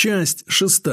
Часть 6.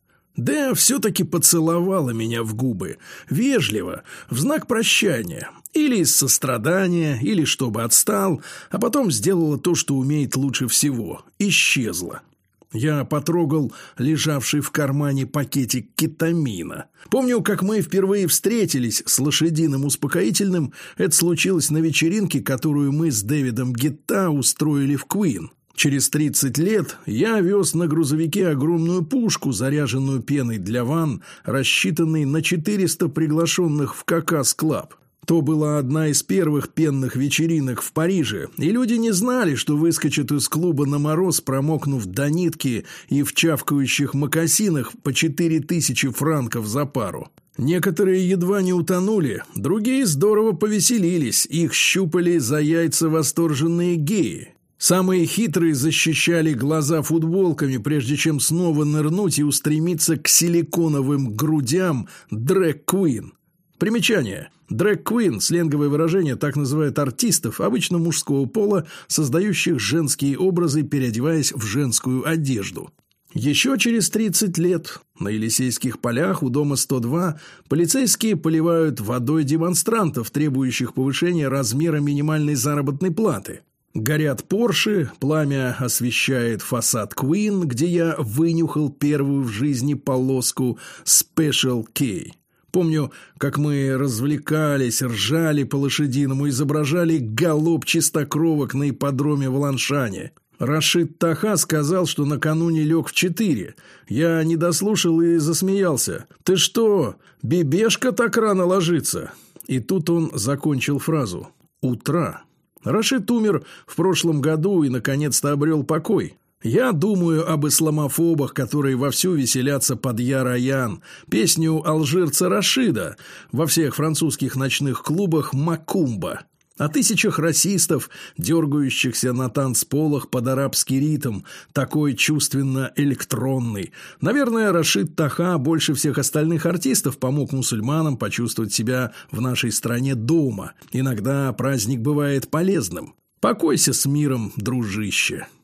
Дэа все-таки поцеловала меня в губы, вежливо, в знак прощания, или из сострадания, или чтобы отстал, а потом сделала то, что умеет лучше всего – исчезла. Я потрогал лежавший в кармане пакетик кетамина. Помню, как мы впервые встретились с лошадиным успокоительным. Это случилось на вечеринке, которую мы с Дэвидом Гетта устроили в Куин. Через 30 лет я вез на грузовике огромную пушку, заряженную пеной для ванн, рассчитанной на 400 приглашенных в Какас-клаб. То была одна из первых пенных вечеринок в Париже, и люди не знали, что выскочат из клуба на мороз, промокнув до нитки и в чавкающих мокасинах по 4000 франков за пару. Некоторые едва не утонули, другие здорово повеселились, их щупали за яйца восторженные геи. Самые хитрые защищали глаза футболками, прежде чем снова нырнуть и устремиться к силиконовым грудям дрэг-квин. Примечание. Дрэг-квин – сленговое выражение, так называют артистов, обычно мужского пола, создающих женские образы, переодеваясь в женскую одежду. Еще через 30 лет на Елисейских полях у дома 102 полицейские поливают водой демонстрантов, требующих повышения размера минимальной заработной платы. Горят Порши, пламя освещает фасад Queen, где я вынюхал первую в жизни полоску Special K. Помню, как мы развлекались, ржали по-лошадиному, изображали галоп чистокровок на ипподроме в Ланшане. Рашид Таха сказал, что накануне лег в 4. Я не дослушал и засмеялся. «Ты что, бебешка так рано ложится?» И тут он закончил фразу. «Утра». Рашид умер в прошлом году и, наконец-то, обрел покой. Я думаю об исламофобах, которые вовсю веселятся под «Я-Раян», песню алжирца Рашида во всех французских ночных клубах «Макумба», о тысячах расистов, дергающихся на танцполах под арабский ритм, такой чувственно-электронный. Наверное, Рашид Таха больше всех остальных артистов помог мусульманам почувствовать себя в нашей стране дома. Иногда праздник бывает полезным. Покойся с миром, дружище.